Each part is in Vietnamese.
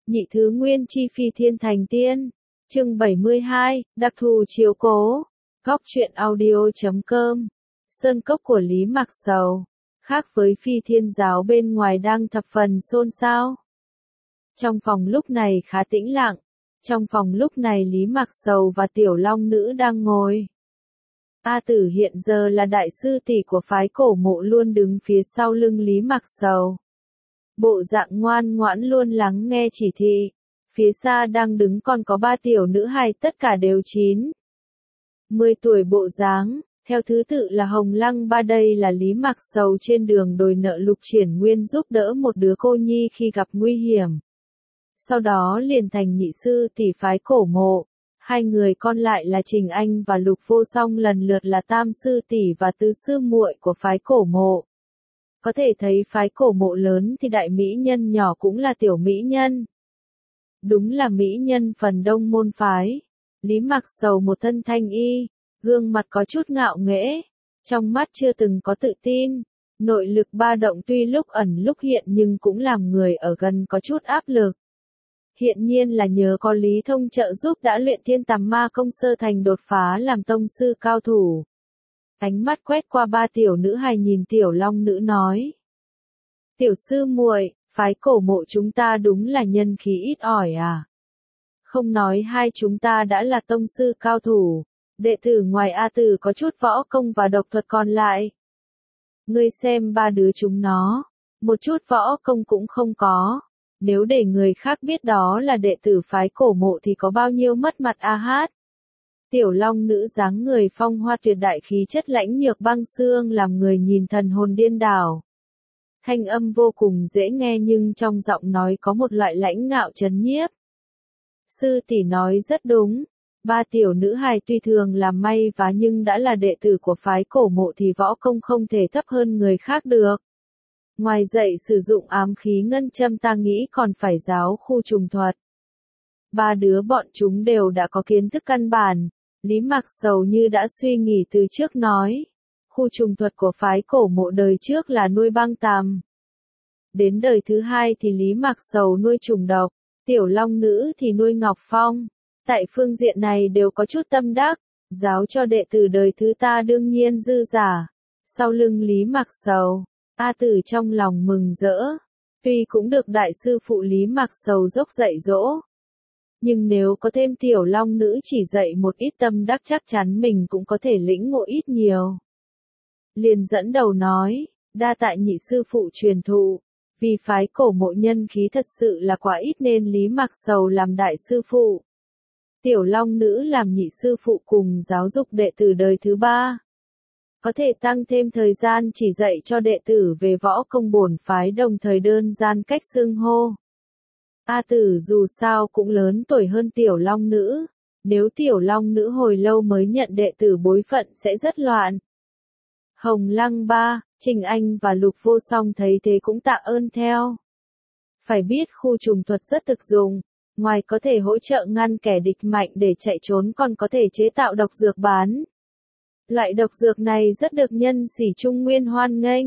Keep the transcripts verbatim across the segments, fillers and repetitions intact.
Nhị thứ nguyên chi phi thiên thành tiên. Chương bảy mươi hai, đặc thù chiếu cố. Góc truyện audio chấm com. Sơn cốc của Lý Mạc Sầu. Khác với phi thiên giáo bên ngoài đang thập phần xôn xao. Trong phòng lúc này khá tĩnh lặng. Trong phòng lúc này Lý Mạc Sầu và Tiểu Long Nữ đang ngồi. A Tử hiện giờ là đại sư tỷ của phái Cổ Mộ luôn đứng phía sau lưng Lý Mạc Sầu. Bộ dạng ngoan ngoãn luôn lắng nghe chỉ thị. Phía xa đang đứng còn có ba tiểu nữ hài, tất cả đều chín mười tuổi bộ dáng, theo thứ tự là Hồng Lăng Ba, đây là Lý Mạc Sầu trên đường đòi nợ Lục Triển Nguyên giúp đỡ một đứa cô nhi khi gặp nguy hiểm. Sau đó liền thành nhị sư tỷ phái Cổ Mộ. Hai người còn lại là Trình Anh và Lục Vô Song lần lượt là tam sư tỷ và tứ sư muội của phái Cổ Mộ. Có thể thấy phái Cổ Mộ lớn thì đại mỹ nhân nhỏ cũng là tiểu mỹ nhân. Đúng là mỹ nhân phần đông môn phái. Lý Mạc Sầu một thân thanh y, gương mặt có chút ngạo nghễ, trong mắt chưa từng có tự tin. Nội lực ba động tuy lúc ẩn lúc hiện nhưng cũng làm người ở gần có chút áp lực. Hiện nhiên là nhờ có Lý Thông trợ giúp đã luyện Thiên Tàm Ma Công sơ thành đột phá làm tông sư cao thủ. Ánh mắt quét qua ba tiểu nữ hài nhìn Tiểu Long Nữ nói. Tiểu sư muội, phái Cổ Mộ chúng ta đúng là nhân khí ít ỏi à. Không nói hai chúng ta đã là tông sư cao thủ, đệ tử ngoài A Tử có chút võ công và độc thuật còn lại. Ngươi xem ba đứa chúng nó, một chút võ công cũng không có. Nếu để người khác biết đó là đệ tử phái Cổ Mộ thì có bao nhiêu mất mặt a hát. Tiểu Long Nữ dáng người phong hoa tuyệt đại, khí chất lãnh nhược băng xương làm người nhìn thần hồn điên đảo. Thanh âm vô cùng dễ nghe nhưng trong giọng nói có một loại lãnh ngạo trấn nhiếp. Sư tỷ nói rất đúng, ba tiểu nữ hài tuy thường làm may vá nhưng đã là đệ tử của phái Cổ Mộ thì võ công không thể thấp hơn người khác được. Ngoài dạy sử dụng ám khí ngân châm ta nghĩ còn phải giáo khu trùng thuật. Ba đứa bọn chúng đều đã có kiến thức căn bản. Lý Mạc Sầu như đã suy nghĩ từ trước nói. Khu trùng thuật của phái Cổ Mộ đời trước là nuôi băng tàm. Đến đời thứ hai thì Lý Mạc Sầu nuôi trùng độc. Tiểu Long Nữ thì nuôi Ngọc Phong. Tại phương diện này đều có chút tâm đắc. Giáo cho đệ tử đời thứ ta đương nhiên dư giả. Sau lưng Lý Mạc Sầu, A Tử trong lòng mừng rỡ. Tuy cũng được đại sư phụ Lý Mạc Sầu dốc dạy dỗ. Nhưng nếu có thêm Tiểu Long Nữ chỉ dạy một ít tâm đắc chắc chắn mình cũng có thể lĩnh ngộ ít nhiều. Liền dẫn đầu nói, đa tạ nhị sư phụ truyền thụ. Vì phái Cổ Mộ nhân khí thật sự là quá ít nên Lý Mạc Sầu làm đại sư phụ. Tiểu Long Nữ làm nhị sư phụ cùng giáo dục đệ tử đời thứ ba. Có thể tăng thêm thời gian chỉ dạy cho đệ tử về võ công bổn phái, đồng thời đơn giản cách xưng hô. A Tử dù sao cũng lớn tuổi hơn Tiểu Long Nữ. Nếu Tiểu Long Nữ hồi lâu mới nhận đệ tử bối phận sẽ rất loạn. Hồng Lăng Ba, Trình Anh và Lục Vô Song thấy thế cũng tạ ơn theo. Phải biết khu trùng thuật rất thực dụng, ngoài có thể hỗ trợ ngăn kẻ địch mạnh để chạy trốn còn có thể chế tạo độc dược bán. Loại độc dược này rất được nhân sĩ Trung Nguyên hoan nghênh.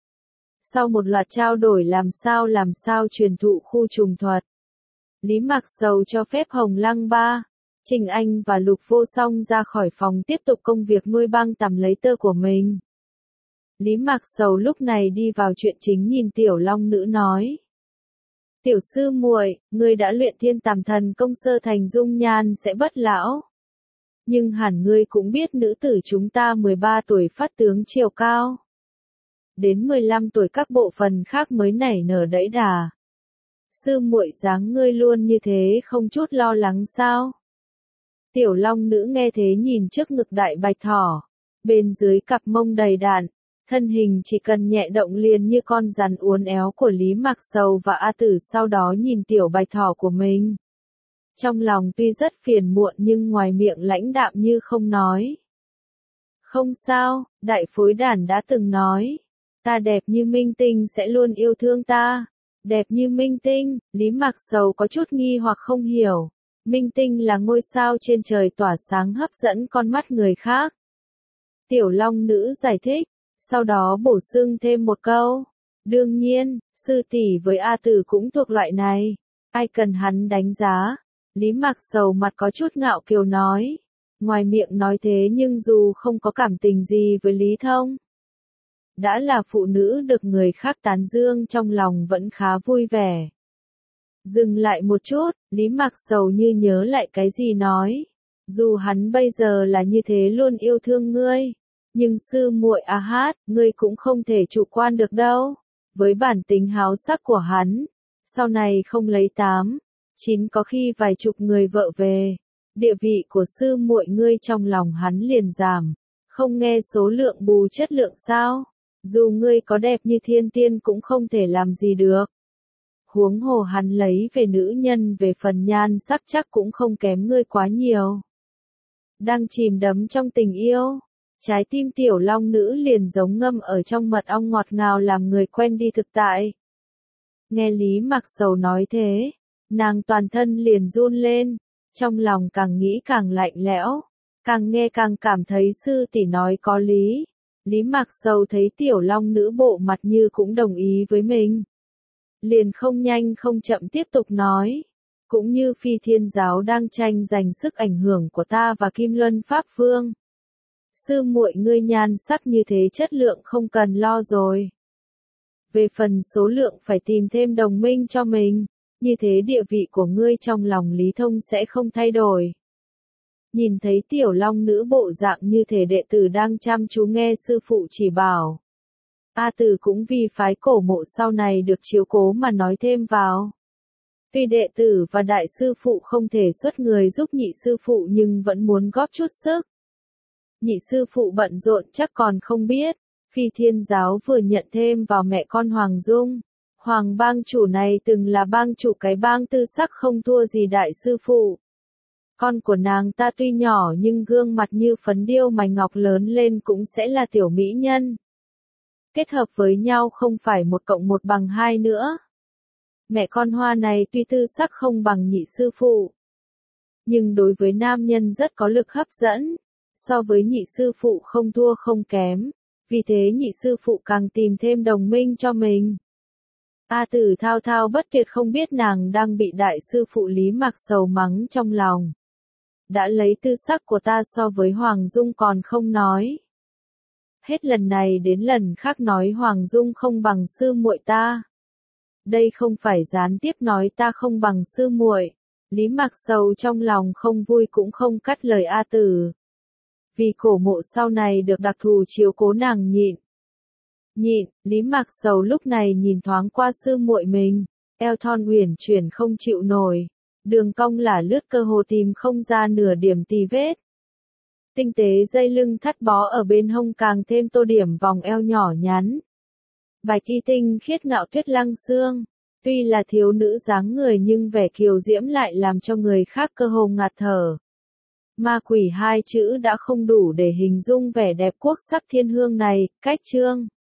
Sau một loạt trao đổi làm sao làm sao truyền thụ khu trùng thuật, Lý Mạc Sầu cho phép Hồng Lăng Ba, Trình Anh và Lục Vô Song ra khỏi phòng tiếp tục công việc nuôi băng tằm lấy tơ của mình. Lý Mạc Sầu lúc này đi vào chuyện chính nhìn Tiểu Long Nữ nói. Tiểu sư muội, ngươi đã luyện Thiên Tàm Thần Công sơ thành dung nhan sẽ bất lão. Nhưng hẳn ngươi cũng biết nữ tử chúng ta mười ba tuổi phát tướng chiều cao. Đến mười lăm tuổi các bộ phận khác mới nảy nở đẫy đà. Sư muội dáng ngươi luôn như thế không chút lo lắng sao? Tiểu Long Nữ nghe thế nhìn trước ngực đại bạch thỏ. Bên dưới cặp mông đầy đạn. Thân hình chỉ cần nhẹ động liền như con rắn uốn éo của Lý Mạc Sầu và A Tử, sau đó nhìn tiểu bạch thỏ của mình. Trong lòng tuy rất phiền muộn nhưng ngoài miệng lãnh đạm như không nói. Không sao, đại phối đàn đã từng nói. Ta đẹp như minh tinh sẽ luôn yêu thương ta. Đẹp như minh tinh, Lý Mạc Sầu có chút nghi hoặc không hiểu. Minh tinh là ngôi sao trên trời tỏa sáng hấp dẫn con mắt người khác. Tiểu Long Nữ giải thích. Sau đó bổ sung thêm một câu. Đương nhiên, sư tỷ với A Tử cũng thuộc loại này. Ai cần hắn đánh giá? Lý Mạc Sầu mặt có chút ngạo kiều nói. Ngoài miệng nói thế nhưng dù không có cảm tình gì với Lý Thông. Đã là phụ nữ được người khác tán dương trong lòng vẫn khá vui vẻ. Dừng lại một chút, Lý Mạc Sầu như nhớ lại cái gì nói. Dù hắn bây giờ là như thế luôn yêu thương ngươi. Nhưng sư muội A Hát, ngươi cũng không thể chủ quan được đâu. Với bản tính háo sắc của hắn, sau này không lấy tám, chín có khi vài chục người vợ về, địa vị của sư muội ngươi trong lòng hắn liền giảm, không nghe số lượng bù chất lượng sao? Dù ngươi có đẹp như thiên tiên cũng không thể làm gì được. Huống hồ hắn lấy về nữ nhân về phần nhan sắc chắc cũng không kém ngươi quá nhiều. Đang chìm đắm trong tình yêu, trái tim tiểu long nữ liền giống ngâm ở trong mật ong ngọt ngào làm người quen đi thực tại. Nghe Lý Mạc Sầu nói thế, nàng toàn thân liền run lên, trong lòng càng nghĩ càng lạnh lẽo, càng nghe càng cảm thấy sư tỷ nói có lý. Lý Mạc Sầu thấy tiểu long nữ bộ mặt như cũng đồng ý với mình. Liền không nhanh không chậm tiếp tục nói. Cũng như Phi Thiên Giáo đang tranh giành sức ảnh hưởng của ta và Kim Luân Pháp Vương. Sư muội ngươi nhan sắc như thế chất lượng không cần lo rồi. Về phần số lượng phải tìm thêm đồng minh cho mình, như thế địa vị của ngươi trong lòng Lý Thông sẽ không thay đổi. Nhìn thấy tiểu long nữ bộ dạng như thể đệ tử đang chăm chú nghe sư phụ chỉ bảo. A Tử cũng vì phái cổ mộ sau này được chiếu cố mà nói thêm vào. Tuy đệ tử và đại sư phụ không thể xuất người giúp nhị sư phụ nhưng vẫn muốn góp chút sức. Nhị sư phụ bận rộn chắc còn không biết, Phi Thiên Giáo vừa nhận thêm vào mẹ con Hoàng Dung. Hoàng bang chủ này từng là bang chủ cái bang tư sắc không thua gì đại sư phụ. Con của nàng ta tuy nhỏ nhưng gương mặt như phấn điêu mày ngọc lớn lên cũng sẽ là tiểu mỹ nhân. Kết hợp với nhau không phải một cộng một bằng hai nữa. Mẹ con Hoa này tuy tư sắc không bằng nhị sư phụ, nhưng đối với nam nhân rất có lực hấp dẫn, so với nhị sư phụ không thua không kém, vì thế nhị sư phụ càng tìm thêm đồng minh cho mình. A Tử thao thao bất tuyệt không biết nàng đang bị đại sư phụ Lý Mạc Sầu mắng trong lòng. Đã lấy tư sắc của ta so với Hoàng Dung còn không nói. Hết lần này đến lần khác nói Hoàng Dung không bằng sư muội ta. Đây không phải gián tiếp nói ta không bằng sư muội. Lý Mạc Sầu trong lòng không vui cũng không cắt lời A Tử. Vì cổ mộ sau này được đặc thù chiếu cố nàng nhịn. Nhịn, Lý Mạc Sầu lúc này nhìn thoáng qua sư muội mình, eo thon uyển chuyển không chịu nổi, đường cong là lướt cơ hồ tìm không ra nửa điểm tì vết. Tinh tế dây lưng thắt bó ở bên hông càng thêm tô điểm vòng eo nhỏ nhắn. Bạch y tinh khiết ngạo tuyết lăng xương, tuy là thiếu nữ dáng người nhưng vẻ kiều diễm lại làm cho người khác cơ hồ ngạt thở. Ma quỷ hai chữ đã không đủ để hình dung vẻ đẹp quốc sắc thiên hương này, cách chương.